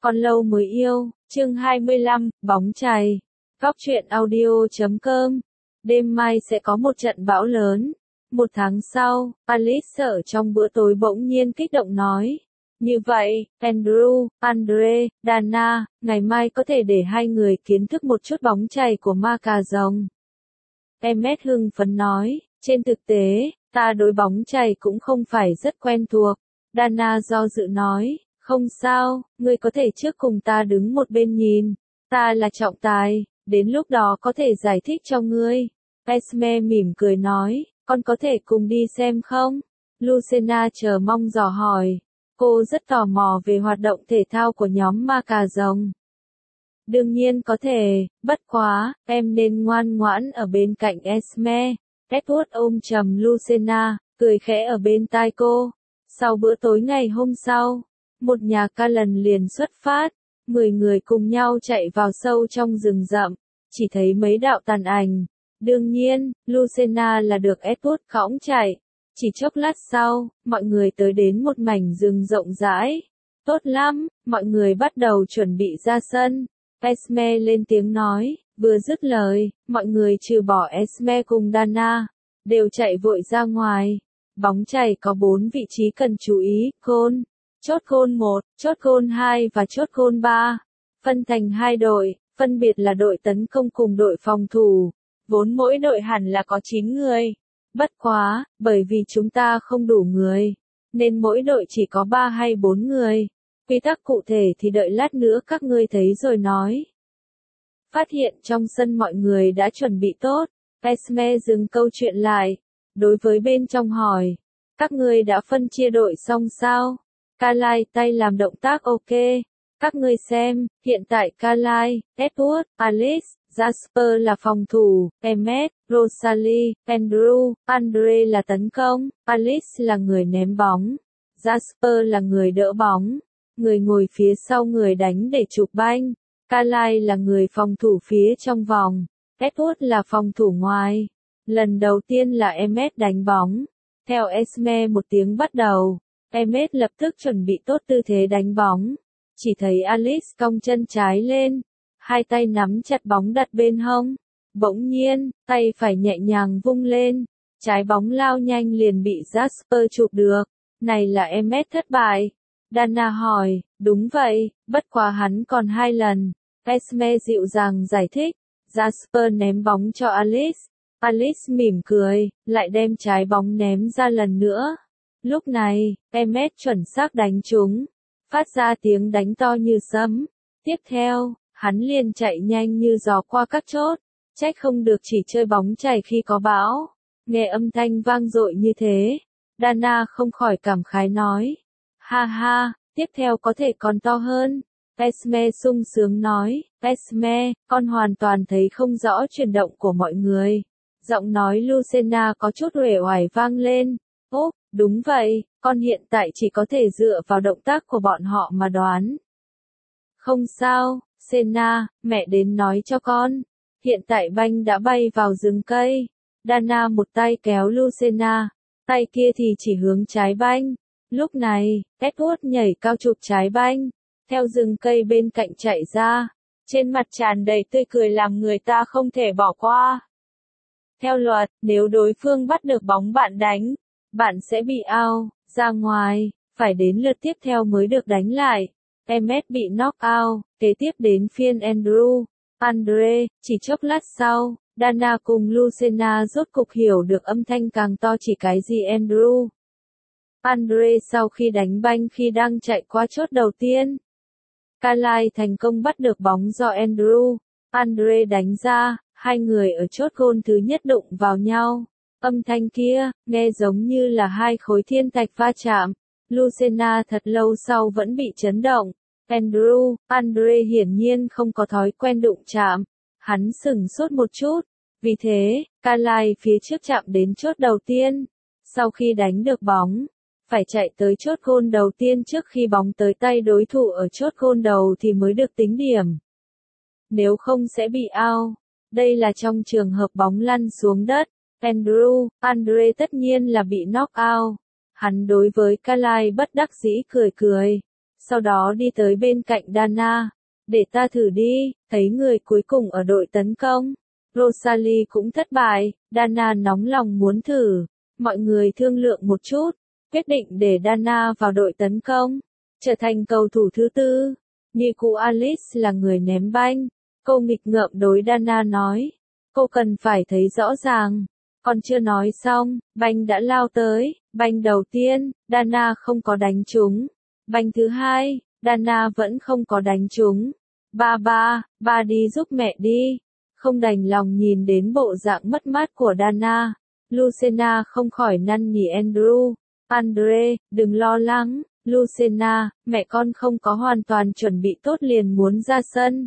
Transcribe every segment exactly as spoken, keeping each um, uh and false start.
Còn lâu mới yêu, chương hai mươi lăm, bóng chày. Góc truyện audio chấm com. Đêm mai sẽ có một trận bão lớn. Một tháng sau, Alice ở trong bữa tối bỗng nhiên kích động nói. Như vậy, Andrew, Andre, Dana, ngày mai có thể để hai người kiến thức một chút bóng chày của ma cà rồng. Emmet hưng phấn nói, trên thực tế, ta đối bóng chày cũng không phải rất quen thuộc. Dana do dự nói, không sao, ngươi có thể trước cùng ta đứng một bên nhìn. Ta là trọng tài, đến lúc đó có thể giải thích cho ngươi. Esme mỉm cười nói, con có thể cùng đi xem không? Lucena chờ mong dò hỏi. Cô rất tò mò về hoạt động thể thao của nhóm ma cà rồng. Đương nhiên có thể, bất quá, em nên ngoan ngoãn ở bên cạnh Esme. Edward ôm chầm Lucena, cười khẽ ở bên tai cô. Sau bữa tối ngày hôm sau, một nhà ca lần liền xuất phát. Mười người cùng nhau chạy vào sâu trong rừng rậm, chỉ thấy mấy đạo tàn ảnh. Đương nhiên, Lucena là được Edward cõng chạy. Chỉ chốc lát sau, mọi người tới đến một mảnh rừng rộng rãi. Tốt lắm, mọi người bắt đầu chuẩn bị ra sân. Esme lên tiếng nói, vừa dứt lời, mọi người trừ bỏ Esme cùng Dana, đều chạy vội ra ngoài. Bóng chày có bốn vị trí cần chú ý, côn, chốt côn một, chốt côn hai và chốt côn ba. Phân thành hai đội, phân biệt là đội tấn công cùng đội phòng thủ. Vốn mỗi đội hẳn là có chín người. Bất quá, bởi vì chúng ta không đủ người, nên mỗi đội chỉ có ba hay bốn người. Quy tắc cụ thể thì đợi lát nữa các ngươi thấy rồi nói. Phát hiện trong sân mọi người đã chuẩn bị tốt, Esme dừng câu chuyện lại. Đối với bên trong hỏi, các ngươi đã phân chia đội xong sao? Carly tay làm động tác ok. Các ngươi xem, hiện tại Carly, Edward, Alice, Jasper là phòng thủ, Emmet, Rosalie, Andrew, Andre là tấn công, Alice là người ném bóng, Jasper là người đỡ bóng, người ngồi phía sau người đánh để chụp banh, Carly là người phòng thủ phía trong vòng, Edward là phòng thủ ngoài. Lần đầu tiên là Emmet đánh bóng. Theo Esme một tiếng bắt đầu, Emmet lập tức chuẩn bị tốt tư thế đánh bóng. Chỉ thấy Alice cong chân trái lên, hai tay nắm chặt bóng đặt bên hông. Bỗng nhiên, tay phải nhẹ nhàng vung lên, trái bóng lao nhanh liền bị Jasper chụp được. Này là Emmet thất bại. Dana hỏi, đúng vậy, bất quá hắn còn hai lần. Esme dịu dàng giải thích, Jasper ném bóng cho Alice. Alice mỉm cười, lại đem trái bóng ném ra lần nữa. Lúc này, Emmet chuẩn xác đánh trúng, phát ra tiếng đánh to như sấm. Tiếp theo, hắn liền chạy nhanh như gió qua các chốt, trách không được chỉ chơi bóng chày khi có bão. Nghe âm thanh vang dội như thế, Dana không khỏi cảm khái nói. Ha ha, tiếp theo có thể còn to hơn. Esme sung sướng nói, Esme, con hoàn toàn thấy không rõ chuyển động của mọi người. Giọng nói Lucena có chút uể oải vang lên. Ố, đúng vậy, con hiện tại chỉ có thể dựa vào động tác của bọn họ mà đoán. Không sao, Senna, mẹ đến nói cho con. Hiện tại banh đã bay vào rừng cây. Dana một tay kéo Lucena, tay kia thì chỉ hướng trái banh. Lúc này, Edward nhảy cao chụp trái banh, theo rừng cây bên cạnh chạy ra. Trên mặt tràn đầy tươi cười làm người ta không thể bỏ qua. Theo luật, nếu đối phương bắt được bóng bạn đánh, bạn sẽ bị out, ra ngoài, phải đến lượt tiếp theo mới được đánh lại. Emmet bị knock out, kế tiếp đến phiên Andrew, Andre, chỉ chốc lát sau, Dana cùng Lucena rốt cục hiểu được âm thanh càng to chỉ cái gì Andrew. Andre sau khi đánh banh khi đang chạy qua chốt đầu tiên. Carly thành công bắt được bóng do Andrew, Andre đánh ra. Hai người ở chốt gôn thứ nhất đụng vào nhau. Âm thanh kia, nghe giống như là hai khối thiên thạch va chạm. Lucena thật lâu sau vẫn bị chấn động. Andrew, Andre hiển nhiên không có thói quen đụng chạm. Hắn sửng sốt một chút. Vì thế, Carly phía trước chạm đến chốt đầu tiên. Sau khi đánh được bóng, phải chạy tới chốt gôn đầu tiên trước khi bóng tới tay đối thủ ở chốt gôn đầu thì mới được tính điểm. Nếu không sẽ bị out. Đây là trong trường hợp bóng lăn xuống đất. Andrew, Andre tất nhiên là bị knock out. Hắn đối với Carly bất đắc dĩ cười cười. sau đó đi tới bên cạnh Dana. Để ta thử đi, thấy người cuối cùng ở đội tấn công. Rosalie cũng thất bại, Dana nóng lòng muốn thử. Mọi người thương lượng một chút, quyết định để Dana vào đội tấn công, trở thành cầu thủ thứ tư. Như cụ Alice là người ném banh. Cô nghịch ngợm đối Dana nói. Cô cần phải thấy rõ ràng. Còn chưa nói xong, banh đã lao tới. Banh đầu tiên, Dana không có đánh trúng. Banh thứ hai, Dana vẫn không có đánh trúng. Ba ba, ba đi giúp mẹ đi. Không đành lòng nhìn đến bộ dạng mất mát của Dana. Lucena không khỏi năn nỉ Andrew. Andre, đừng lo lắng. Lucena, mẹ con không có hoàn toàn chuẩn bị tốt liền muốn ra sân.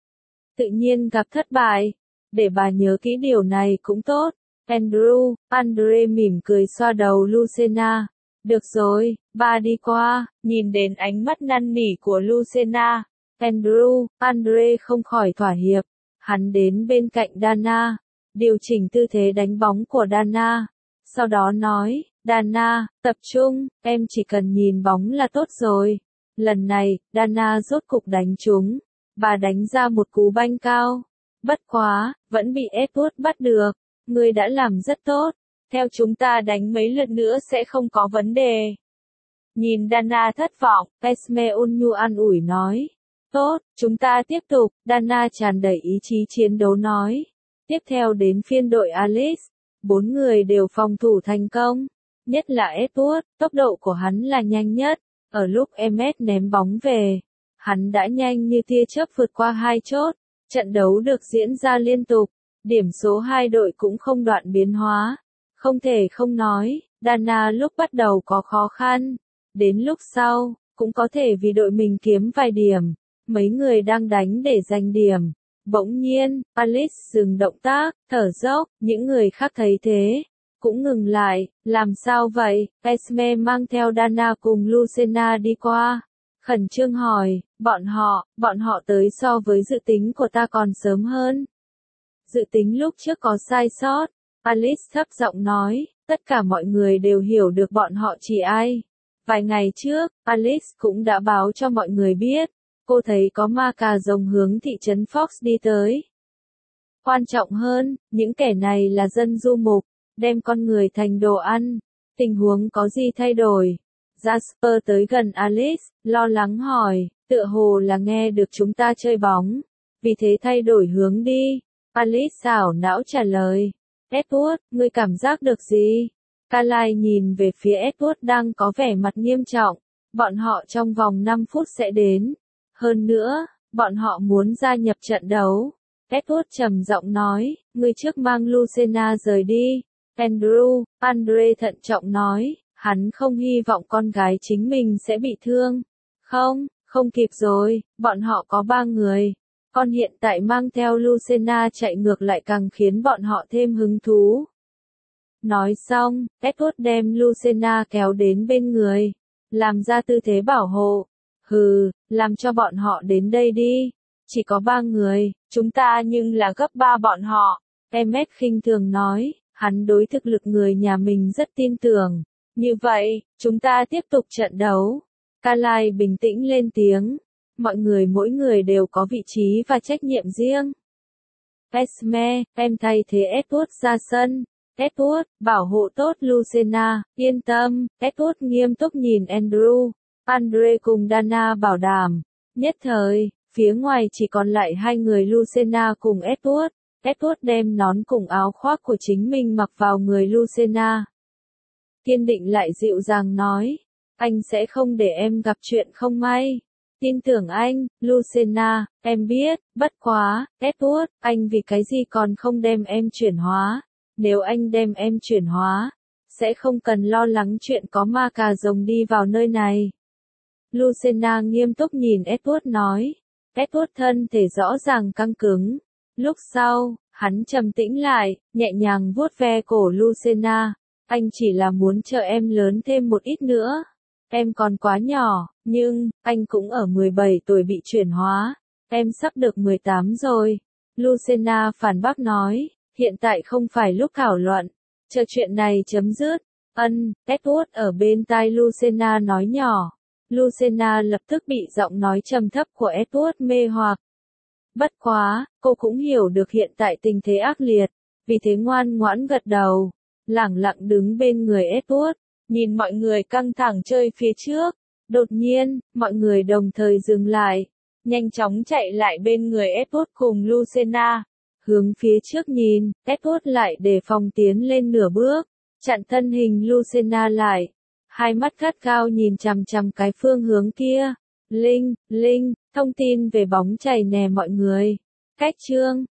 Tự nhiên gặp thất bại. Để bà nhớ kỹ điều này cũng tốt. Andrew, Andre mỉm cười xoa đầu Lucena. Được rồi, ba đi qua. Nhìn đến ánh mắt năn nỉ của Lucena, Andrew, Andre không khỏi thỏa hiệp. Hắn đến bên cạnh Dana, điều chỉnh tư thế đánh bóng của Dana. Sau đó nói, Dana, tập trung, em chỉ cần nhìn bóng là tốt rồi. Lần này, Dana rốt cục đánh trúng. Bà đánh ra một cú banh cao. Bất quá, vẫn bị Edward bắt được. Ngươi đã làm rất tốt. Theo chúng ta đánh mấy lượt nữa sẽ không có vấn đề. Nhìn Dana thất vọng, Esme ôn nhu an ủi nói. Tốt, chúng ta tiếp tục. Dana tràn đầy ý chí chiến đấu nói. Tiếp theo đến phiên đội Alice. Bốn người đều phòng thủ thành công. Nhất là Edward, tốc độ của hắn là nhanh nhất. Ở lúc Emmet ném bóng về, hắn đã nhanh như tia chớp vượt qua hai chốt. Trận đấu được diễn ra liên tục. Điểm số hai đội cũng không đoạn biến hóa. Không thể không nói, Dana lúc bắt đầu có khó khăn. Đến lúc sau, cũng có thể vì đội mình kiếm vài điểm. Mấy người đang đánh để giành điểm. Bỗng nhiên, Alice dừng động tác, thở dốc, những người khác thấy thế, cũng ngừng lại. Làm sao vậy? Esme mang theo Dana cùng Lucena đi qua. Khẩn trương hỏi, bọn họ, bọn họ tới so với dự tính của ta còn sớm hơn. Dự tính lúc trước có sai sót. Alice thấp giọng nói, tất cả mọi người đều hiểu được bọn họ chỉ ai. Vài ngày trước, Alice cũng đã báo cho mọi người biết. Cô thấy có ma cà rồng hướng thị trấn Fox đi tới. Quan trọng hơn, những kẻ này là dân du mục, đem con người thành đồ ăn. Tình huống có gì thay đổi? Jasper tới gần Alice, lo lắng hỏi, tựa hồ là nghe được chúng ta chơi bóng. Vì thế thay đổi hướng đi. Alice xảo não trả lời. Edward, ngươi cảm giác được gì? Carly nhìn về phía Edward đang có vẻ mặt nghiêm trọng. Bọn họ trong vòng năm phút sẽ đến. Hơn nữa, bọn họ muốn gia nhập trận đấu. Edward trầm giọng nói, ngươi trước mang Lucena rời đi. Andrew, Andre thận trọng nói, hắn không hy vọng con gái chính mình sẽ bị thương. Không, không kịp rồi, bọn họ có ba người. Con hiện tại mang theo Lucena chạy ngược lại càng khiến bọn họ thêm hứng thú. Nói xong, Edward đem Lucena kéo đến bên người, làm ra tư thế bảo hộ. Hừ, làm cho bọn họ đến đây đi. Chỉ có ba người, chúng ta nhưng là gấp ba bọn họ. Emmet khinh thường nói, hắn đối thực lực người nhà mình rất tin tưởng. Như vậy, chúng ta tiếp tục trận đấu. Carly bình tĩnh lên tiếng. Mọi người mỗi người đều có vị trí và trách nhiệm riêng. Esme, em thay thế Edward ra sân. Edward, bảo hộ tốt Lucena, yên tâm. Edward nghiêm túc nhìn Andrew. Andre cùng Dana bảo đảm. Nhất thời, phía ngoài chỉ còn lại hai người Lucena cùng Edward. Edward đem nón cùng áo khoác của chính mình mặc vào người Lucena. Kiên định lại dịu dàng nói, anh sẽ không để em gặp chuyện không may. Tin tưởng anh, Lucena, em biết, bất quá, Edward, anh vì cái gì còn không đem em chuyển hóa. Nếu anh đem em chuyển hóa, sẽ không cần lo lắng chuyện có ma cà rồng đi vào nơi này. Lucena nghiêm túc nhìn Edward nói. Edward thân thể rõ ràng căng cứng. Lúc sau, hắn trầm tĩnh lại, nhẹ nhàng vuốt ve cổ Lucena. Anh chỉ là muốn chờ em lớn thêm một ít nữa. Em còn quá nhỏ, nhưng, anh cũng ở mười bảy tuổi bị chuyển hóa. Em sắp được mười tám rồi. Lucena phản bác nói, hiện tại không phải lúc thảo luận. Chờ chuyện này chấm dứt. Ân, Edward ở bên tai Lucena nói nhỏ. Lucena lập tức bị giọng nói trầm thấp của Edward mê hoặc. Bất quá, cô cũng hiểu được hiện tại tình thế ác liệt, vì thế ngoan ngoãn gật đầu, lẳng lặng đứng bên người Edward, nhìn mọi người căng thẳng chơi phía trước. Đột nhiên, mọi người đồng thời dừng lại, nhanh chóng chạy lại bên người Edward cùng Lucena. Hướng phía trước nhìn, Edward lại đề phòng tiến lên nửa bước, chặn thân hình Lucena lại. Hai mắt gắt gao nhìn chằm chằm cái phương hướng kia. Linh, Linh, thông tin về bóng chày nè mọi người. Cách chương